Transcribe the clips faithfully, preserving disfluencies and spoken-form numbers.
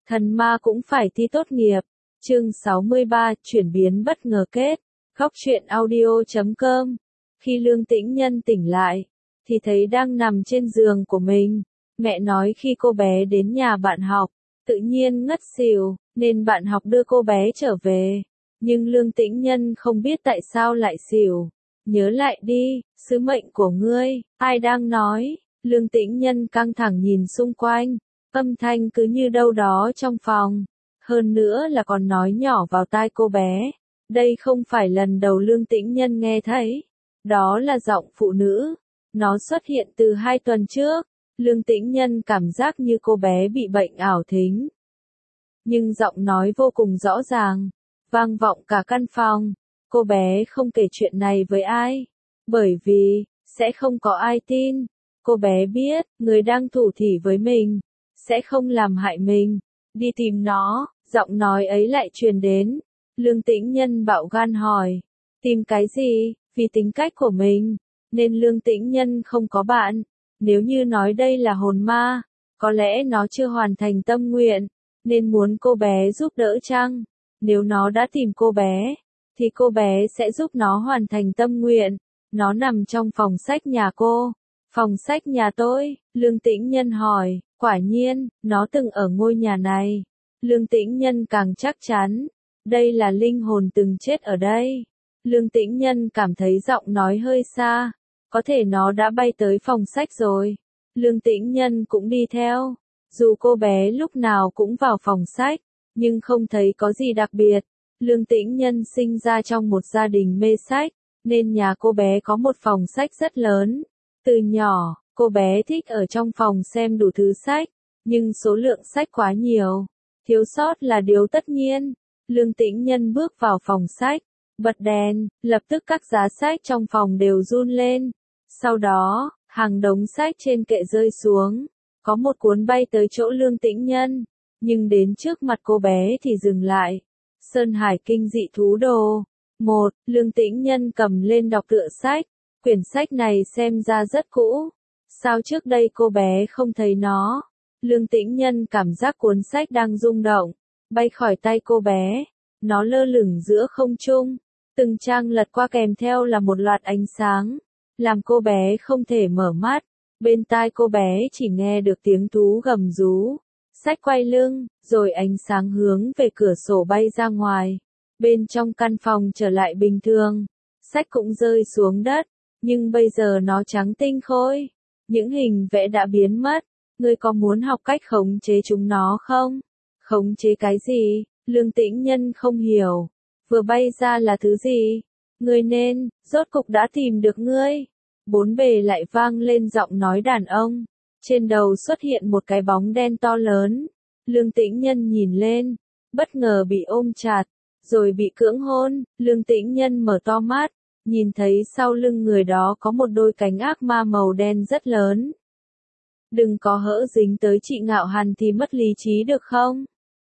Thần ma cũng phải thi tốt nghiệp. Chương sáu mươi ba, chuyển biến bất ngờ kết. Khóc chuyện audio chấm com. Khi Lương Tĩnh Nhân tỉnh lại, thì thấy đang nằm trên giường của mình. Mẹ nói khi cô bé đến nhà bạn học, tự nhiên ngất xỉu, nên bạn học đưa cô bé trở về. Nhưng Lương Tĩnh Nhân không biết tại sao lại xỉu. Nhớ lại đi, sứ mệnh của ngươi, ai đang nói? Lương Tĩnh Nhân căng thẳng nhìn xung quanh, âm thanh cứ như đâu đó trong phòng. Hơn nữa là còn nói nhỏ vào tai cô bé. Đây không phải lần đầu Lương Tĩnh Nhân nghe thấy. Đó là giọng phụ nữ. Nó xuất hiện từ hai tuần trước. Lương Tĩnh Nhân cảm giác như cô bé bị bệnh ảo thính. Nhưng giọng nói vô cùng rõ ràng, vang vọng cả căn phòng. Cô bé không kể chuyện này với ai, bởi vì sẽ không có ai tin. Cô bé biết, người đang thủ thỉ với mình sẽ không làm hại mình. Đi tìm nó, giọng nói ấy lại truyền đến. Lương Tĩnh Nhân bạo gan hỏi, tìm cái gì? Vì tính cách của mình, nên Lương Tĩnh Nhân không có bạn. Nếu như nói đây là hồn ma, có lẽ nó chưa hoàn thành tâm nguyện, nên muốn cô bé giúp đỡ chăng? Nếu nó đã tìm cô bé, thì cô bé sẽ giúp nó hoàn thành tâm nguyện. Nó nằm trong phòng sách nhà cô. Phòng sách nhà tôi? Lương Tĩnh Nhân hỏi. Quả nhiên, nó từng ở ngôi nhà này. Lương Tĩnh Nhân càng chắc chắn, đây là linh hồn từng chết ở đây. Lương Tĩnh Nhân cảm thấy giọng nói hơi xa, có thể nó đã bay tới phòng sách rồi. Lương Tĩnh Nhân cũng đi theo. Dù cô bé lúc nào cũng vào phòng sách, nhưng không thấy có gì đặc biệt. Lương Tĩnh Nhân sinh ra trong một gia đình mê sách, nên nhà cô bé có một phòng sách rất lớn. Từ nhỏ, cô bé thích ở trong phòng xem đủ thứ sách, nhưng số lượng sách quá nhiều, thiếu sót là điều tất nhiên. Lương Tĩnh Nhân bước vào phòng sách, bật đèn, lập tức các giá sách trong phòng đều run lên. Sau đó, hàng đống sách trên kệ rơi xuống. Có một cuốn bay tới chỗ Lương Tĩnh Nhân, nhưng đến trước mặt cô bé thì dừng lại. Sơn Hải Kinh Dị Thú Đồ. Một, Lương Tĩnh Nhân cầm lên đọc tựa sách. Quyển sách này xem ra rất cũ. Sao trước đây cô bé không thấy nó? Lương Tĩnh Nhân cảm giác cuốn sách đang rung động, bay khỏi tay cô bé. Nó lơ lửng giữa không trung. Từng trang lật qua kèm theo là một loạt ánh sáng, làm cô bé không thể mở mắt. Bên tai cô bé chỉ nghe được tiếng thú gầm rú. Sách quay lưng, rồi ánh sáng hướng về cửa sổ bay ra ngoài. Bên trong căn phòng trở lại bình thường. Sách cũng rơi xuống đất, nhưng bây giờ nó trắng tinh khôi. Những hình vẽ đã biến mất. Ngươi có muốn học cách khống chế chúng nó không? Khống chế cái gì? Lương Tĩnh Nhân không hiểu. Vừa bay ra là thứ gì? Ngươi nên, rốt cục đã tìm được ngươi. Bốn bề lại vang lên giọng nói đàn ông. Trên đầu xuất hiện một cái bóng đen to lớn. Lương Tĩnh Nhân nhìn lên, bất ngờ bị ôm chặt, rồi bị cưỡng hôn. Lương Tĩnh Nhân mở to mắt, nhìn thấy sau lưng người đó có một đôi cánh ác ma màu đen rất lớn. Đừng có hỡ dính tới chị Ngạo Hàn thì mất lý trí được không?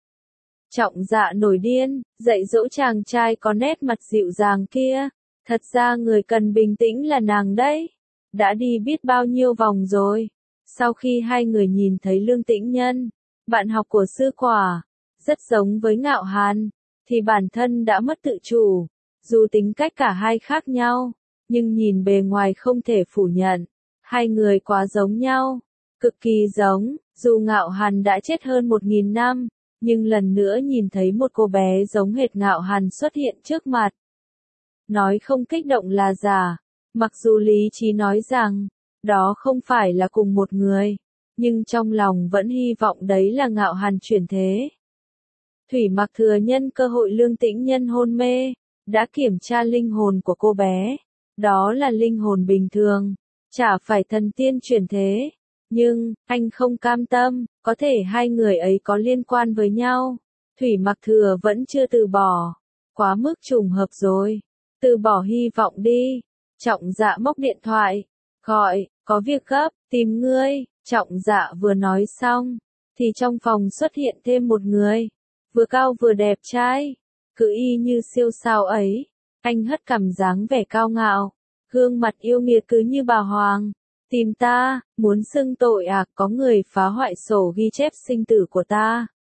Trọng Dạ nổi điên, dạy dỗ chàng trai có nét mặt dịu dàng kia. Thật ra người cần bình tĩnh là nàng đấy. Đã đi biết bao nhiêu vòng rồi. Sau khi hai người nhìn thấy Lương Tĩnh Nhân, bạn học của sư quả, rất giống với Ngạo Hàn, thì bản thân đã mất tự chủ. Dù tính cách cả hai khác nhau, nhưng nhìn bề ngoài không thể phủ nhận. Hai người quá giống nhau, cực kỳ giống. Dù Ngạo Hàn đã chết hơn một nghìn năm, nhưng lần nữa nhìn thấy một cô bé giống hệt Ngạo Hàn xuất hiện trước mặt. Nói không kích động là giả. Mặc dù lý trí nói rằng, đó không phải là cùng một người, nhưng trong lòng vẫn hy vọng đấy là Ngạo Hàn chuyển thế. Thủy Mặc thừa nhân cơ hội Lương Tĩnh Nhân hôn mê, đã kiểm tra linh hồn của cô bé. Đó là linh hồn bình thường, chả phải thần tiên chuyển thế. Nhưng, anh không cam tâm, có thể hai người ấy có liên quan với nhau. Thủy Mặc thừa vẫn chưa từ bỏ. Quá mức trùng hợp rồi. Từ bỏ hy vọng đi. Trọng Dạ móc điện thoại, gọi, có việc gấp, tìm ngươi. Trọng Dạ vừa nói xong, thì trong phòng xuất hiện thêm một người, vừa cao vừa đẹp trai, cứ y như siêu sao ấy. Anh hất cằm dáng vẻ cao ngạo, gương mặt yêu nghiệt cứ như bà hoàng. Tìm ta, muốn xưng tội à? Có người phá hoại sổ ghi chép sinh tử của ta.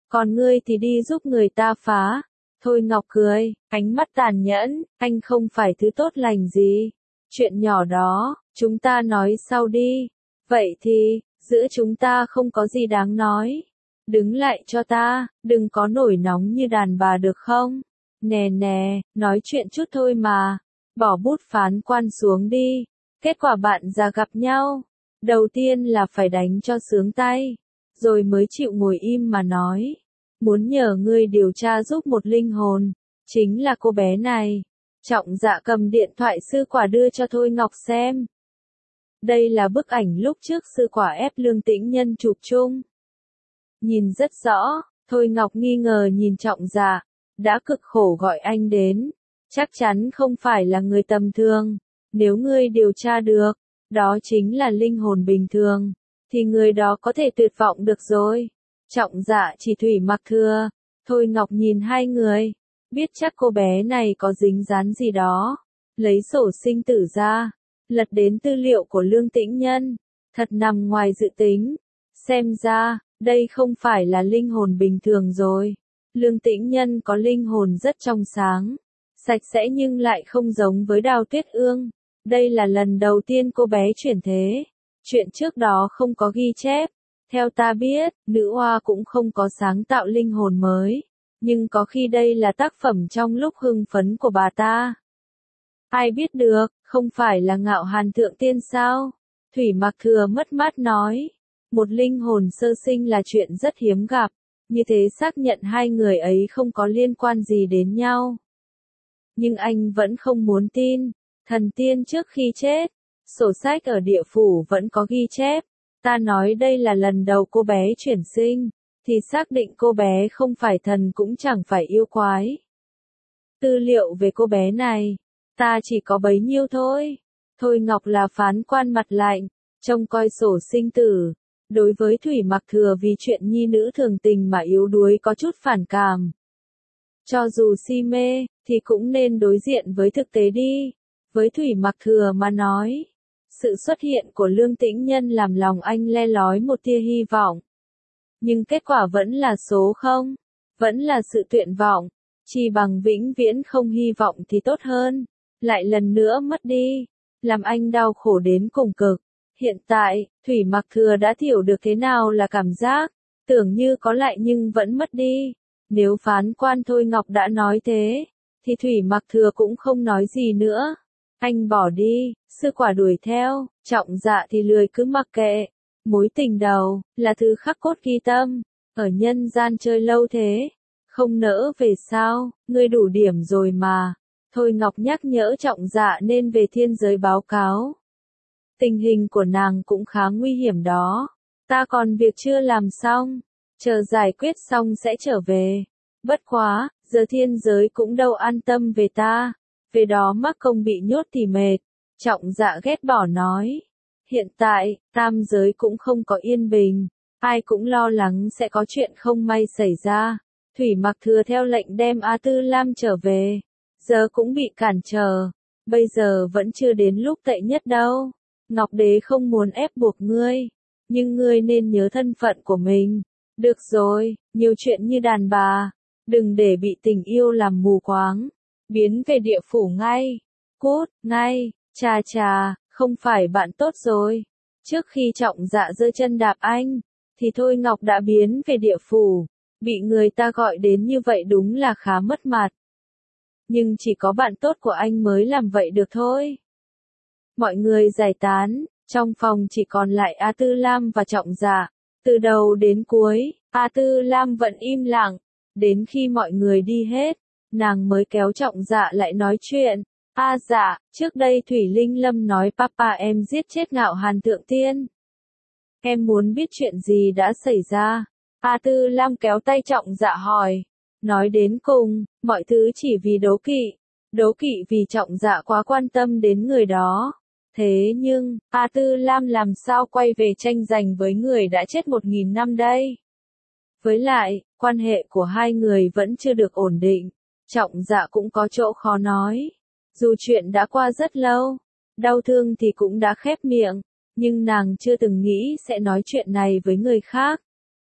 còn ngươi thì đi giúp người ta phá. Thôi Ngọc cười, ánh mắt tàn nhẫn, anh không phải thứ tốt lành gì. Chuyện nhỏ đó, chúng ta nói sau đi. Vậy thì, giữa chúng ta không có gì đáng nói. Đứng lại cho ta, đừng có nổi nóng như đàn bà được không? Nè nè, nói chuyện chút thôi mà. Bỏ bút phán quan xuống đi. Kết quả bạn già gặp nhau. Đầu tiên là phải đánh cho sướng tay. Rồi mới chịu ngồi im mà nói. Muốn nhờ ngươi điều tra giúp một linh hồn. Chính là cô bé này. Trọng Dạ cầm điện thoại sư quả đưa cho Thôi Ngọc xem. Đây là bức ảnh lúc trước sư quả ép Lương Tĩnh Nhân chụp chung. Nhìn rất rõ, Thôi Ngọc nghi ngờ nhìn Trọng Dạ. Đã cực khổ gọi anh đến. Chắc chắn không phải là người tầm thường. Nếu ngươi điều tra được, đó chính là linh hồn bình thường, thì người đó có thể tuyệt vọng được rồi. Trọng Dạ chỉ Thủy Mặc Thừa. Thôi Ngọc nhìn hai người, biết chắc cô bé này có dính dáng gì đó. Lấy sổ sinh tử ra, lật đến tư liệu của Lương Tĩnh Nhân. Thật nằm ngoài dự tính. Xem ra, đây không phải là linh hồn bình thường rồi. Lương Tĩnh Nhân có linh hồn rất trong sáng, sạch sẽ nhưng lại không giống với Đào Tuyết Ương. Đây là lần đầu tiên cô bé chuyển thế. Chuyện trước đó không có ghi chép. Theo ta biết, nữ oa cũng không có sáng tạo linh hồn mới. Nhưng có khi đây là tác phẩm trong lúc hưng phấn của bà ta. Ai biết được, không phải là Ngạo Hàn Thượng Tiên sao? Thủy Mặc Thừa mất mát nói. Một linh hồn sơ sinh là chuyện rất hiếm gặp. Như thế xác nhận hai người ấy không có liên quan gì đến nhau. Nhưng anh vẫn không muốn tin. Thần tiên trước khi chết, sổ sách ở địa phủ vẫn có ghi chép. Ta nói đây là lần đầu cô bé chuyển sinh, thì xác định cô bé không phải thần cũng chẳng phải yêu quái. Tư liệu về cô bé này, ta chỉ có bấy nhiêu thôi. Thôi Ngọc là phán quan mặt lạnh, trông coi sổ sinh tử. Đối với Thủy Mặc Thừa vì chuyện nhi nữ thường tình mà yếu đuối có chút phản cảm. Cho dù si mê, thì cũng nên đối diện với thực tế đi. Với Thủy Mặc Thừa mà nói, sự xuất hiện của Lương Tĩnh Nhân làm lòng anh le lói một tia hy vọng. Nhưng kết quả vẫn là số không, vẫn là sự tuyệt vọng, chỉ bằng vĩnh viễn không hy vọng thì tốt hơn, lại lần nữa mất đi, làm anh đau khổ đến cùng cực. Hiện tại, Thủy Mặc Thừa đã hiểu được thế nào là cảm giác, tưởng như có lại nhưng vẫn mất đi. Nếu phán quan Thôi Ngọc đã nói thế, thì Thủy Mặc Thừa cũng không nói gì nữa. Anh bỏ đi, sư quả đuổi theo, Trọng Dạ thì lười cứ mặc kệ. Mối tình đầu, là thứ khắc cốt ghi tâm, ở nhân gian chơi lâu thế. Không nỡ về sao, ngươi đủ điểm rồi mà. Thôi Ngọc nhắc nhở Trọng Dạ nên về thiên giới báo cáo. Tình hình của nàng cũng khá nguy hiểm đó. Ta còn việc chưa làm xong, chờ giải quyết xong sẽ trở về. Bất quá, giờ thiên giới cũng đâu an tâm về ta. Về đó mắc công bị nhốt thì mệt. Trọng Dạ ghét bỏ nói. Hiện tại, tam giới cũng không có yên bình. Ai cũng lo lắng sẽ có chuyện không may xảy ra. Thủy Mặc Thừa theo lệnh đem A Tư Lam trở về. Giờ cũng bị cản trở. Bây giờ vẫn chưa đến lúc tệ nhất đâu. Ngọc Đế không muốn ép buộc ngươi. Nhưng ngươi nên nhớ thân phận của mình. Được rồi, nhiều chuyện như đàn bà. Đừng để bị tình yêu làm mù quáng. Biến về địa phủ ngay. Cút, ngay, chà chà, không phải bạn tốt rồi. Trước khi Trọng Dạ giơ chân đạp anh, thì Thôi Ngọc đã biến về địa phủ. Bị người ta gọi đến như vậy đúng là khá mất mặt. Nhưng chỉ có bạn tốt của anh mới làm vậy được thôi. Mọi người giải tán, trong phòng chỉ còn lại A Tư Lam và Trọng Dạ. Từ đầu đến cuối, A Tư Lam vẫn im lặng. Đến khi mọi người đi hết, nàng mới kéo Trọng Dạ lại nói chuyện. A dạ, trước đây Thủy Linh Lâm nói papa em giết chết Ngạo Hàn Thượng Tiên. Em muốn biết chuyện gì đã xảy ra. A Tư Lam kéo tay Trọng Dạ hỏi. Nói đến cùng, mọi thứ chỉ vì đố kỵ. Đố kỵ vì Trọng Dạ quá quan tâm đến người đó. Thế nhưng, A Tư Lam làm sao quay về tranh giành với người đã chết một nghìn năm đây? Với lại, quan hệ của hai người vẫn chưa được ổn định. Trọng Dạ cũng có chỗ khó nói. Dù chuyện đã qua rất lâu, đau thương thì cũng đã khép miệng, nhưng nàng chưa từng nghĩ sẽ nói chuyện này với người khác.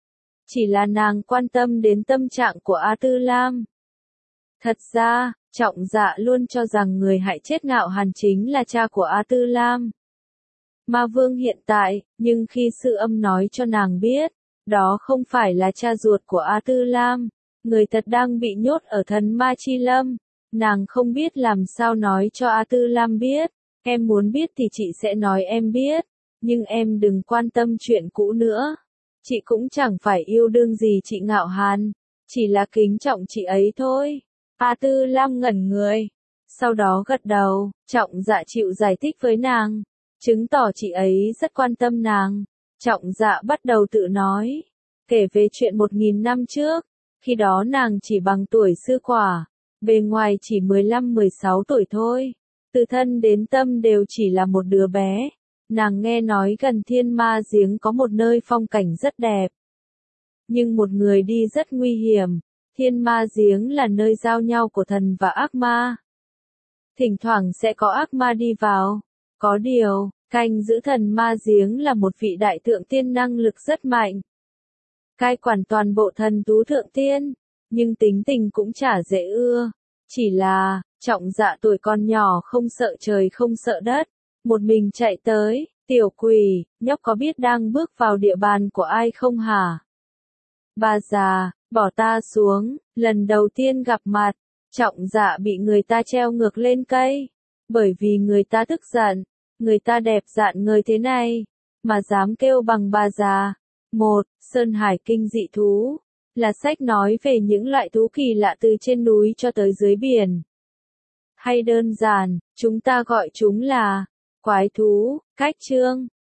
Chỉ là nàng quan tâm đến tâm trạng của A Tư Lam. Thật ra, Trọng Dạ luôn cho rằng người hại chết Ngạo Hàn chính là cha của A Tư Lam. Ma Vương hiện tại, nhưng khi Sư Âm nói cho nàng biết, đó không phải là cha ruột của A Tư Lam, người thật đang bị nhốt ở thần ma chi lâm, nàng không biết làm sao nói cho A Tư Lam biết, em muốn biết thì chị sẽ nói em biết, nhưng em đừng quan tâm chuyện cũ nữa. Chị cũng chẳng phải yêu đương gì chị Ngạo Hàn, chỉ là kính trọng chị ấy thôi. A Tư Lam ngẩn người, sau đó gật đầu, Trọng Dạ chịu giải thích với nàng, chứng tỏ chị ấy rất quan tâm nàng. Trọng Dạ bắt đầu tự nói, kể về chuyện một nghìn năm trước, khi đó nàng chỉ bằng tuổi Sư Quả, bề ngoài chỉ mười lăm mười sáu tuổi thôi, từ thân đến tâm đều chỉ là một đứa bé. Nàng nghe nói gần Thiên Ma Giếng có một nơi phong cảnh rất đẹp, nhưng một người đi rất nguy hiểm. Thiên Ma Giếng là nơi giao nhau của thần và ác ma. Thỉnh thoảng sẽ có ác ma đi vào. Có điều, canh giữ thần Ma Giếng là một vị đại thượng tiên năng lực rất mạnh. Cai quản toàn bộ thần tú thượng tiên, nhưng tính tình cũng chả dễ ưa. Chỉ là, Trọng Dạ tuổi còn nhỏ không sợ trời không sợ đất. Một mình chạy tới, tiểu quỷ, nhóc có biết đang bước vào địa bàn của ai không hả? Bà già, bỏ ta xuống, lần đầu tiên gặp mặt, Trọng Dạ bị người ta treo ngược lên cây, bởi vì người ta tức giận, người ta đẹp dạn người thế này, mà dám kêu bằng bà già. Một, Sơn Hải Kinh dị thú, là sách nói về những loại thú kỳ lạ từ trên núi cho tới dưới biển. Hay đơn giản, chúng ta gọi chúng là quái thú. Cách chương